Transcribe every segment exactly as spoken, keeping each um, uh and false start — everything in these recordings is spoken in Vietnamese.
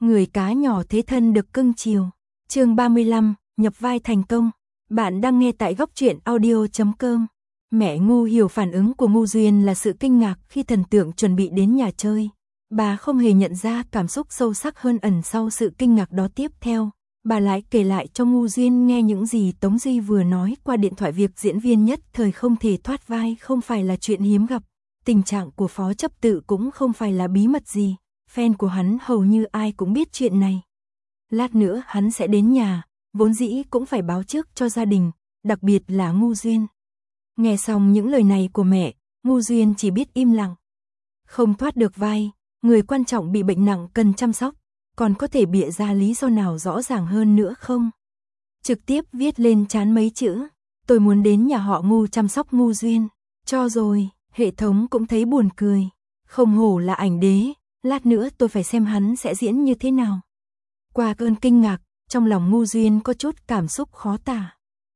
Người cá nhỏ thế thân được cưng chiều. Chương ba mươi lăm, nhập vai thành công. Bạn đang nghe tại góc truyện audio chấm com. Mẹ Ngu hiểu phản ứng của Ngu Duyên là sự kinh ngạc khi thần tượng chuẩn bị đến nhà chơi. Bà không hề nhận ra cảm xúc sâu sắc hơn ẩn sau sự kinh ngạc đó. Tiếp theo, bà lại kể lại cho Ngu Duyên nghe những gì Tống Duy vừa nói qua điện thoại. Việc diễn viên nhất thời không thể thoát vai không phải là chuyện hiếm gặp. Tình trạng của Phó Chấp Tự cũng không phải là bí mật gì. Fan của hắn hầu như ai cũng biết chuyện này. Lát nữa hắn sẽ đến nhà, vốn dĩ cũng phải báo trước cho gia đình, đặc biệt là Ngu Duyên. Nghe xong những lời này của mẹ, Ngu Duyên chỉ biết im lặng. Không thoát được vai, người quan trọng bị bệnh nặng cần chăm sóc, còn có thể bịa ra lý do nào rõ ràng hơn nữa không? Trực tiếp viết lên trán mấy chữ, tôi muốn đến nhà họ Ngu chăm sóc Ngu Duyên. Cho rồi, hệ thống cũng thấy buồn cười. Không hổ là ảnh đế, lát nữa tôi phải xem hắn sẽ diễn như thế nào. Qua cơn kinh ngạc, trong lòng Ngu Duyên có chút cảm xúc khó tả.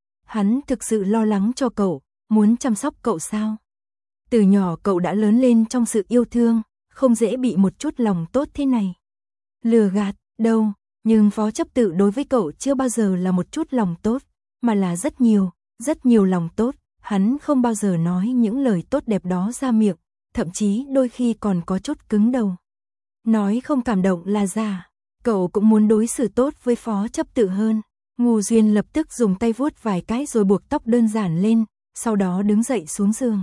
Hắn thực sự lo lắng cho cậu, muốn chăm sóc cậu sao? Từ nhỏ cậu đã lớn lên trong sự yêu thương, không dễ bị một chút lòng tốt thế này. Lừa gạt, đâu, nhưng Phó Chấp Tự đối với cậu chưa bao giờ là một chút lòng tốt, mà là rất nhiều, rất nhiều lòng tốt. Hắn không bao giờ nói những lời tốt đẹp đó ra miệng, thậm chí đôi khi còn có chút cứng đầu. Nói không cảm động là giả, cậu cũng muốn đối xử tốt với Phó Chấp Tự hơn. Ngu Duyên lập tức dùng tay vuốt vài cái rồi buộc tóc đơn giản lên, sau đó đứng dậy xuống giường.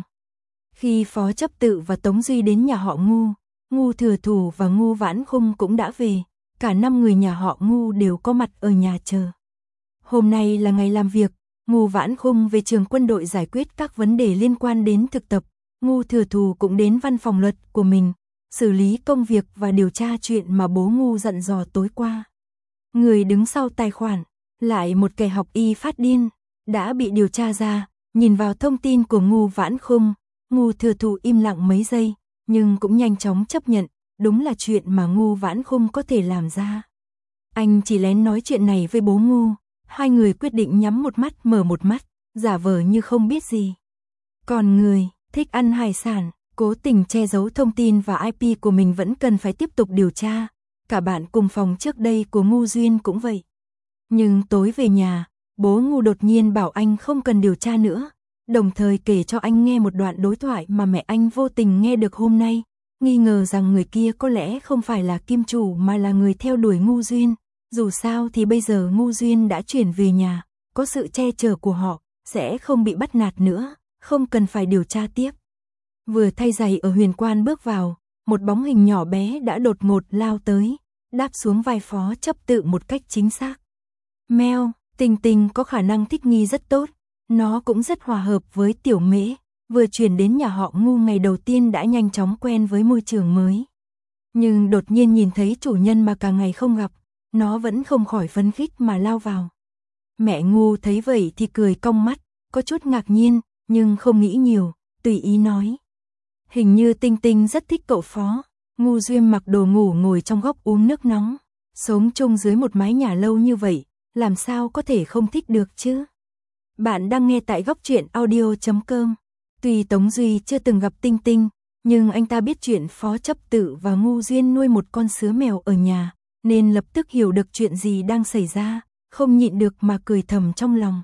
Khi Phó Chấp Tự và Tống Duy đến nhà họ Ngu, Ngu Thừa Thủ và Ngu Vãn Khung cũng đã về, cả năm người nhà họ Ngu đều có mặt ở nhà chờ. Hôm nay là ngày làm việc, Ngu Vãn Khung về trường quân đội giải quyết các vấn đề liên quan đến thực tập, Ngu Thừa Thủ cũng đến văn phòng luật của mình, xử lý công việc và điều tra chuyện mà bố Ngu dặn dò tối qua. Người đứng sau tài khoản, lại một kẻ học y phát điên, đã bị điều tra ra. Nhìn vào thông tin của Ngu Vãn Khung, Ngu Thừa Thủ im lặng mấy giây, nhưng cũng nhanh chóng chấp nhận, đúng là chuyện mà Ngu Vãn Khung có thể làm ra. Anh chỉ lén nói chuyện này với bố Ngu, hai người quyết định nhắm một mắt mở một mắt, giả vờ như không biết gì. Còn người thích ăn hải sản, cố tình che giấu thông tin và i pê của mình vẫn cần phải tiếp tục điều tra. Cả bạn cùng phòng trước đây của Ngu Duyên cũng vậy. Nhưng tối về nhà, bố Ngu đột nhiên bảo anh không cần điều tra nữa, đồng thời kể cho anh nghe một đoạn đối thoại mà mẹ anh vô tình nghe được hôm nay, nghi ngờ rằng người kia có lẽ không phải là kim chủ mà là người theo đuổi Ngu Duyên. Dù sao thì bây giờ Ngu Duyên đã chuyển về nhà, có sự che chở của họ, sẽ không bị bắt nạt nữa, không cần phải điều tra tiếp. Vừa thay giày ở huyền quan bước vào, một bóng hình nhỏ bé đã đột ngột lao tới, đáp xuống vai Phó Chấp Tự một cách chính xác. Mèo, Tình Tình có khả năng thích nghi rất tốt, nó cũng rất hòa hợp với Tiểu Mễ, vừa chuyển đến nhà họ Ngu ngày đầu tiên đã nhanh chóng quen với môi trường mới. Nhưng đột nhiên nhìn thấy chủ nhân mà cả ngày không gặp, nó vẫn không khỏi phấn khích mà lao vào. Mẹ Ngu thấy vậy thì cười cong mắt, có chút ngạc nhiên, nhưng không nghĩ nhiều, tùy ý nói. Hình như Tinh Tinh rất thích cậu Phó. Ngu Duyên mặc đồ ngủ ngồi trong góc uống nước nóng, sống chung dưới một mái nhà lâu như vậy, làm sao có thể không thích được chứ? Bạn đang nghe tại góc truyện audio chấm com. Tuy Tống Duy chưa từng gặp Tinh Tinh, nhưng anh ta biết chuyện Phó Chấp Tự và Ngu Duyên nuôi một con sứa mèo ở nhà, nên lập tức hiểu được chuyện gì đang xảy ra, không nhịn được mà cười thầm trong lòng.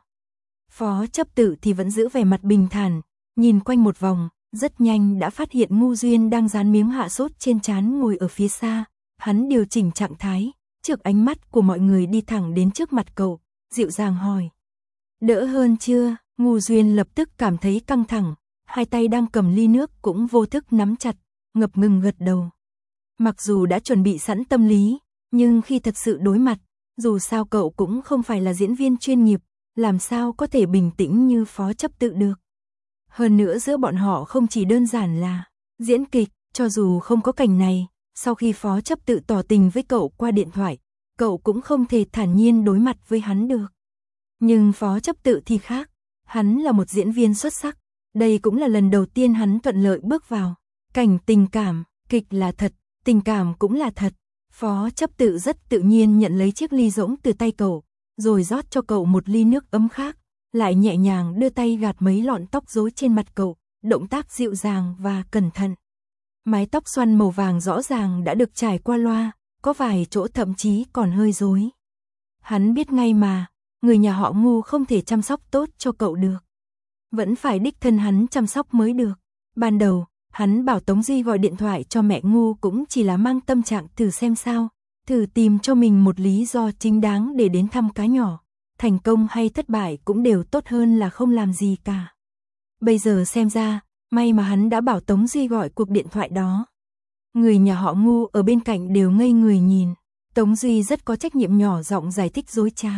Phó Chấp Tự thì vẫn giữ vẻ mặt bình thản, nhìn quanh một vòng, rất nhanh đã phát hiện Ngu Duyên đang dán miếng hạ sốt trên trán ngồi ở phía xa. Hắn điều chỉnh trạng thái, trước ánh mắt của mọi người đi thẳng đến trước mặt cậu, dịu dàng hỏi. Đỡ hơn chưa? Ngu Duyên lập tức cảm thấy căng thẳng, hai tay đang cầm ly nước cũng vô thức nắm chặt, ngập ngừng gật đầu. Mặc dù đã chuẩn bị sẵn tâm lý, nhưng khi thật sự đối mặt, dù sao cậu cũng không phải là diễn viên chuyên nghiệp, làm sao có thể bình tĩnh như Phó Chấp Tự được. Hơn nữa giữa bọn họ không chỉ đơn giản là diễn kịch, cho dù không có cảnh này, sau khi Phó Chấp Tự tỏ tình với cậu qua điện thoại, cậu cũng không thể thản nhiên đối mặt với hắn được. Nhưng Phó Chấp Tự thì khác, hắn là một diễn viên xuất sắc, đây cũng là lần đầu tiên hắn thuận lợi bước vào cảnh tình cảm, kịch là thật, tình cảm cũng là thật. Phó Chấp Tự rất tự nhiên nhận lấy chiếc ly rỗng từ tay cậu, rồi rót cho cậu một ly nước ấm khác, lại nhẹ nhàng đưa tay gạt mấy lọn tóc rối trên mặt cậu, động tác dịu dàng và cẩn thận. Mái tóc xoăn màu vàng rõ ràng đã được trải qua loa, có vài chỗ thậm chí còn hơi rối. Hắn biết ngay mà, người nhà họ Ngu không thể chăm sóc tốt cho cậu được. Vẫn phải đích thân hắn chăm sóc mới được. Ban đầu, hắn bảo Tống Duy gọi điện thoại cho mẹ Ngu cũng chỉ là mang tâm trạng thử xem sao, thử tìm cho mình một lý do chính đáng để đến thăm cá nhỏ. Thành công hay thất bại cũng đều tốt hơn là không làm gì cả. Bây giờ xem ra, may mà hắn đã bảo Tống Duy gọi cuộc điện thoại đó. Người nhà họ Ngu ở bên cạnh đều ngây người nhìn. Tống Duy rất có trách nhiệm nhỏ giọng giải thích dối trá.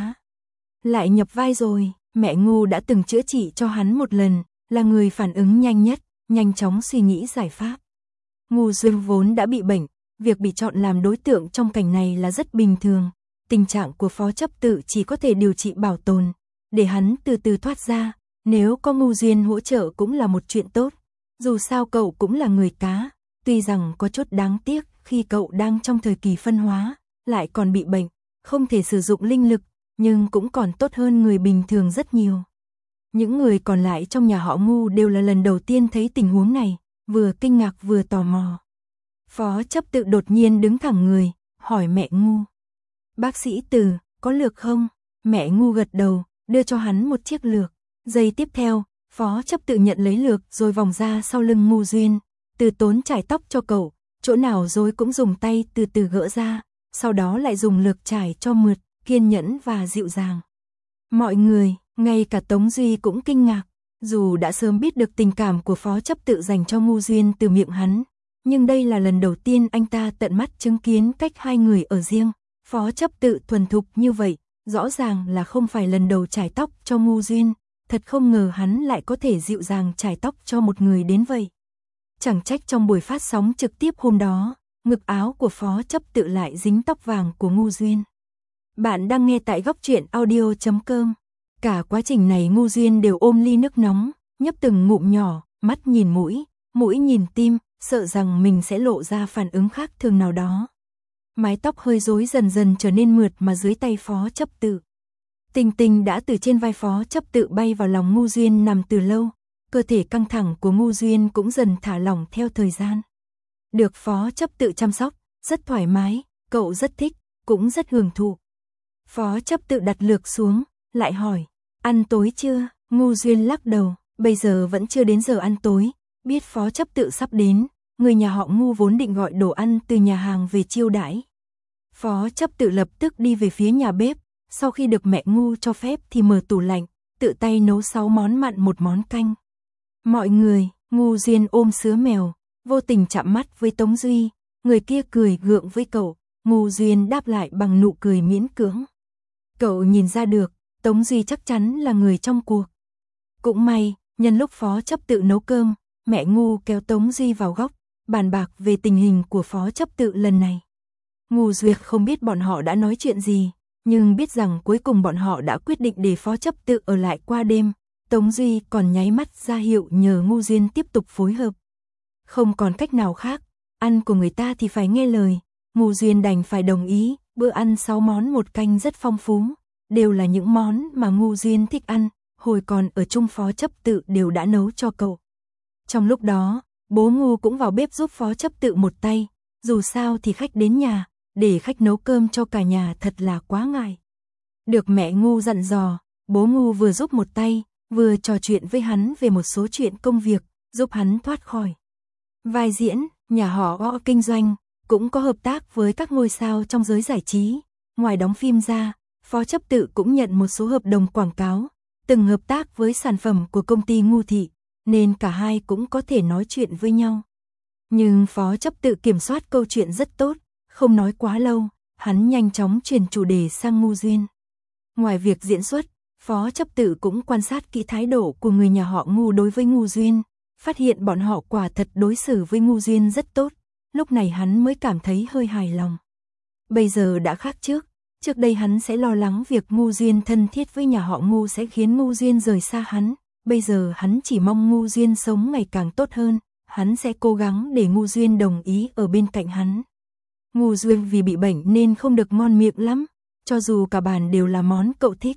Lại nhập vai rồi, mẹ Ngu đã từng chữa trị cho hắn một lần, là người phản ứng nhanh nhất, nhanh chóng suy nghĩ giải pháp. Ngu Duyên vốn đã bị bệnh, việc bị chọn làm đối tượng trong cảnh này là rất bình thường. Tình trạng của Phó Chấp Tự chỉ có thể điều trị bảo tồn, để hắn từ từ thoát ra, nếu có Ngu Duyên hỗ trợ cũng là một chuyện tốt. Dù sao cậu cũng là người cá, tuy rằng có chút đáng tiếc khi cậu đang trong thời kỳ phân hóa, lại còn bị bệnh, không thể sử dụng linh lực, nhưng cũng còn tốt hơn người bình thường rất nhiều. Những người còn lại trong nhà họ Ngu đều là lần đầu tiên thấy tình huống này, vừa kinh ngạc vừa tò mò. Phó Chấp Tự đột nhiên đứng thẳng người, hỏi mẹ Ngu. Bác sĩ Từ, có lược không? Mẹ Ngu gật đầu, đưa cho hắn một chiếc lược. Giây tiếp theo, Phó Chấp Tự nhận lấy lược rồi vòng ra sau lưng Ngu Duyên. Từ Tốn trải tóc cho cậu, chỗ nào rối cũng dùng tay từ từ gỡ ra, sau đó lại dùng lược trải cho mượt, kiên nhẫn và dịu dàng. Mọi người, ngay cả Tống Duy cũng kinh ngạc, dù đã sớm biết được tình cảm của Phó Chấp Tự dành cho Ngu Duyên từ miệng hắn, nhưng đây là lần đầu tiên anh ta tận mắt chứng kiến cách hai người ở riêng. Phó Chấp Tự thuần thục như vậy, rõ ràng là không phải lần đầu trải tóc cho Ngu Duyên, thật không ngờ hắn lại có thể dịu dàng trải tóc cho một người đến vậy. Chẳng trách trong buổi phát sóng trực tiếp hôm đó, ngực áo của Phó Chấp Tự lại dính tóc vàng của Ngu Duyên. Bạn đang nghe tại góc truyện audio chấm com. Cả quá trình này Ngu Duyên đều ôm ly nước nóng, nhấp từng ngụm nhỏ, mắt nhìn mũi, mũi nhìn tim, sợ rằng mình sẽ lộ ra phản ứng khác thường nào đó. Mái tóc hơi rối dần dần trở nên mượt mà dưới tay Phó Chấp Tự. Tình Tình đã từ trên vai Phó Chấp Tự bay vào lòng Ngu Duyên nằm từ lâu, cơ thể căng thẳng của Ngu Duyên cũng dần thả lỏng theo thời gian. Được Phó Chấp Tự chăm sóc, rất thoải mái, cậu rất thích, cũng rất hưởng thụ. Phó Chấp Tự đặt lược xuống, lại hỏi, ăn tối chưa? Ngu Duyên lắc đầu, bây giờ vẫn chưa đến giờ ăn tối, biết Phó Chấp Tự sắp đến, người nhà họ Ngu vốn định gọi đồ ăn từ nhà hàng về chiêu đãi. Phó Chấp Tự lập tức đi về phía nhà bếp, sau khi được mẹ Ngu cho phép thì mở tủ lạnh, tự tay nấu sáu món mặn một món canh. Mọi người, Ngu Duyên ôm sứa mèo, vô tình chạm mắt với Tống Duy, người kia cười gượng với cậu, Ngu Duyên đáp lại bằng nụ cười miễn cưỡng. Cậu nhìn ra được, Tống Duy chắc chắn là người trong cuộc. Cũng may, nhân lúc Phó Chấp Tự nấu cơm, mẹ Ngu kéo Tống Duy vào góc, bàn bạc về tình hình của Phó Chấp Tự lần này. Ngu Duyệt không biết bọn họ đã nói chuyện gì, nhưng biết rằng cuối cùng bọn họ đã quyết định để Phó Chấp Tự ở lại qua đêm. Tống Duy còn nháy mắt ra hiệu nhờ Ngu Duyên tiếp tục phối hợp. Không còn cách nào khác, ăn của người ta thì phải nghe lời, Ngu Duyên đành phải đồng ý. Bữa ăn sáu món một canh rất phong phú, đều là những món mà Ngu Duyên thích ăn, hồi còn ở chung Phó Chấp Tự đều đã nấu cho cậu. Trong lúc đó, bố Ngu cũng vào bếp giúp Phó Chấp Tự một tay, dù sao thì khách đến nhà, để khách nấu cơm cho cả nhà thật là quá ngại. Được mẹ Ngu dặn dò, bố Ngu vừa giúp một tay, vừa trò chuyện với hắn về một số chuyện công việc, giúp hắn thoát khỏi vai diễn, nhà họ Gõ kinh doanh, cũng có hợp tác với các ngôi sao trong giới giải trí. Ngoài đóng phim ra, Phó Chấp Tự cũng nhận một số hợp đồng quảng cáo, từng hợp tác với sản phẩm của công ty Ngu Thị, nên cả hai cũng có thể nói chuyện với nhau. Nhưng Phó Chấp Tự kiểm soát câu chuyện rất tốt, không nói quá lâu, hắn nhanh chóng chuyển chủ đề sang Ngu Duyên. Ngoài việc diễn xuất, Phó Chấp Tự cũng quan sát kỹ thái độ của người nhà họ Ngu đối với Ngu Duyên, phát hiện bọn họ quả thật đối xử với Ngu Duyên rất tốt, lúc này hắn mới cảm thấy hơi hài lòng. Bây giờ đã khác trước, trước đây hắn sẽ lo lắng việc Ngu Duyên thân thiết với nhà họ Ngu sẽ khiến Ngu Duyên rời xa hắn, bây giờ hắn chỉ mong Ngu Duyên sống ngày càng tốt hơn, hắn sẽ cố gắng để Ngu Duyên đồng ý ở bên cạnh hắn. Ngu Duyên vì bị bệnh nên không được ngon miệng lắm, cho dù cả bàn đều là món cậu thích.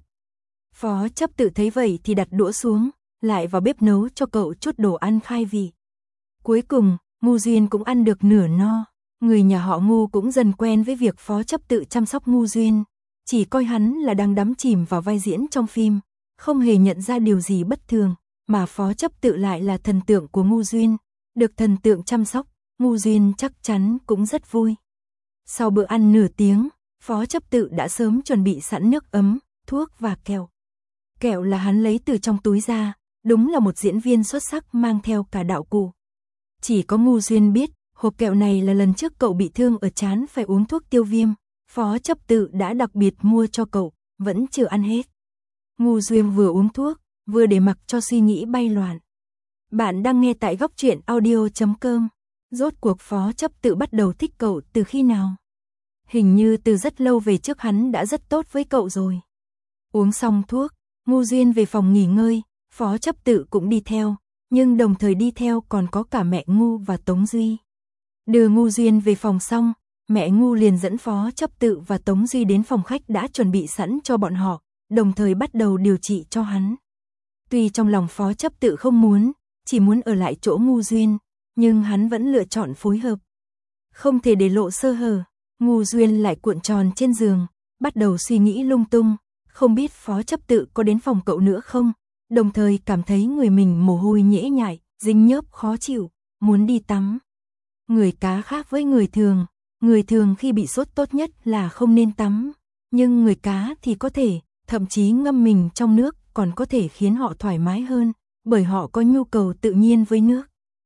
Phó Chấp Tự thấy vậy thì đặt đũa xuống, lại vào bếp nấu cho cậu chút đồ ăn khai vị. Cuối cùng, Ngu Duyên cũng ăn được nửa no. Người nhà họ Ngu cũng dần quen với việc Phó Chấp Tự chăm sóc Ngu Duyên, chỉ coi hắn là đang đắm chìm vào vai diễn trong phim, không hề nhận ra điều gì bất thường, mà Phó Chấp Tự lại là thần tượng của Ngu Duyên, được thần tượng chăm sóc, Ngu Duyên chắc chắn cũng rất vui. Sau bữa ăn nửa tiếng, Phó Chấp Tự đã sớm chuẩn bị sẵn nước ấm, thuốc và kẹo. Kẹo là hắn lấy từ trong túi ra, đúng là một diễn viên xuất sắc mang theo cả đạo cụ. Chỉ có Ngu Duyên biết, hộp kẹo này là lần trước cậu bị thương ở trán phải uống thuốc tiêu viêm, Phó Chấp Tự đã đặc biệt mua cho cậu, vẫn chưa ăn hết. Ngu Duyên vừa uống thuốc, vừa để mặc cho suy nghĩ bay loạn. Bạn đang nghe tại góc truyện audio chấm com. Rốt cuộc Phó Chấp Tự bắt đầu thích cậu từ khi nào? Hình như từ rất lâu về trước hắn đã rất tốt với cậu rồi. Uống xong thuốc, Ngu Duyên về phòng nghỉ ngơi, Phó Chấp Tự cũng đi theo, nhưng đồng thời đi theo còn có cả mẹ Ngu và Tống Duy. Đưa Ngu Duyên về phòng xong, mẹ Ngu liền dẫn Phó Chấp Tự và Tống Duy đến phòng khách đã chuẩn bị sẵn cho bọn họ, đồng thời bắt đầu điều trị cho hắn. Tuy trong lòng Phó Chấp Tự không muốn, chỉ muốn ở lại chỗ Ngu Duyên, nhưng hắn vẫn lựa chọn phối hợp. Không thể để lộ sơ hở, Ngu Duyên lại cuộn tròn trên giường, bắt đầu suy nghĩ lung tung, không biết Phó Chấp Tự có đến phòng cậu nữa không, đồng thời cảm thấy người mình mồ hôi nhễ nhại, dính nhớp khó chịu, muốn đi tắm. Người cá khác với người thường, người thường khi bị sốt tốt nhất là không nên tắm, nhưng người cá thì có thể, thậm chí ngâm mình trong nước còn có thể khiến họ thoải mái hơn, bởi họ có nhu cầu tự nhiên với nước.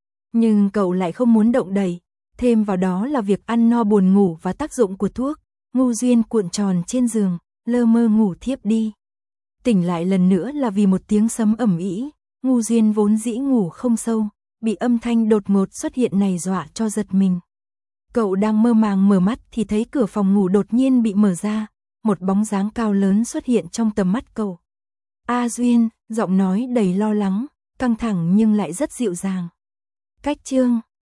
Nhưng cậu lại không muốn động đậy, thêm vào đó là việc ăn no buồn ngủ và tác dụng của thuốc, Ngu Duyên cuộn tròn trên giường, lơ mơ ngủ thiếp đi. Tỉnh lại lần nữa là vì một tiếng sấm ầm ĩ, Ngu Duyên vốn dĩ ngủ không sâu, bị âm thanh đột ngột xuất hiện này dọa cho giật mình. Cậu đang mơ màng mở mắt thì thấy cửa phòng ngủ đột nhiên bị mở ra, một bóng dáng cao lớn xuất hiện trong tầm mắt cậu. A Duyên, giọng nói đầy lo lắng, căng thẳng nhưng lại rất dịu dàng. Cách chương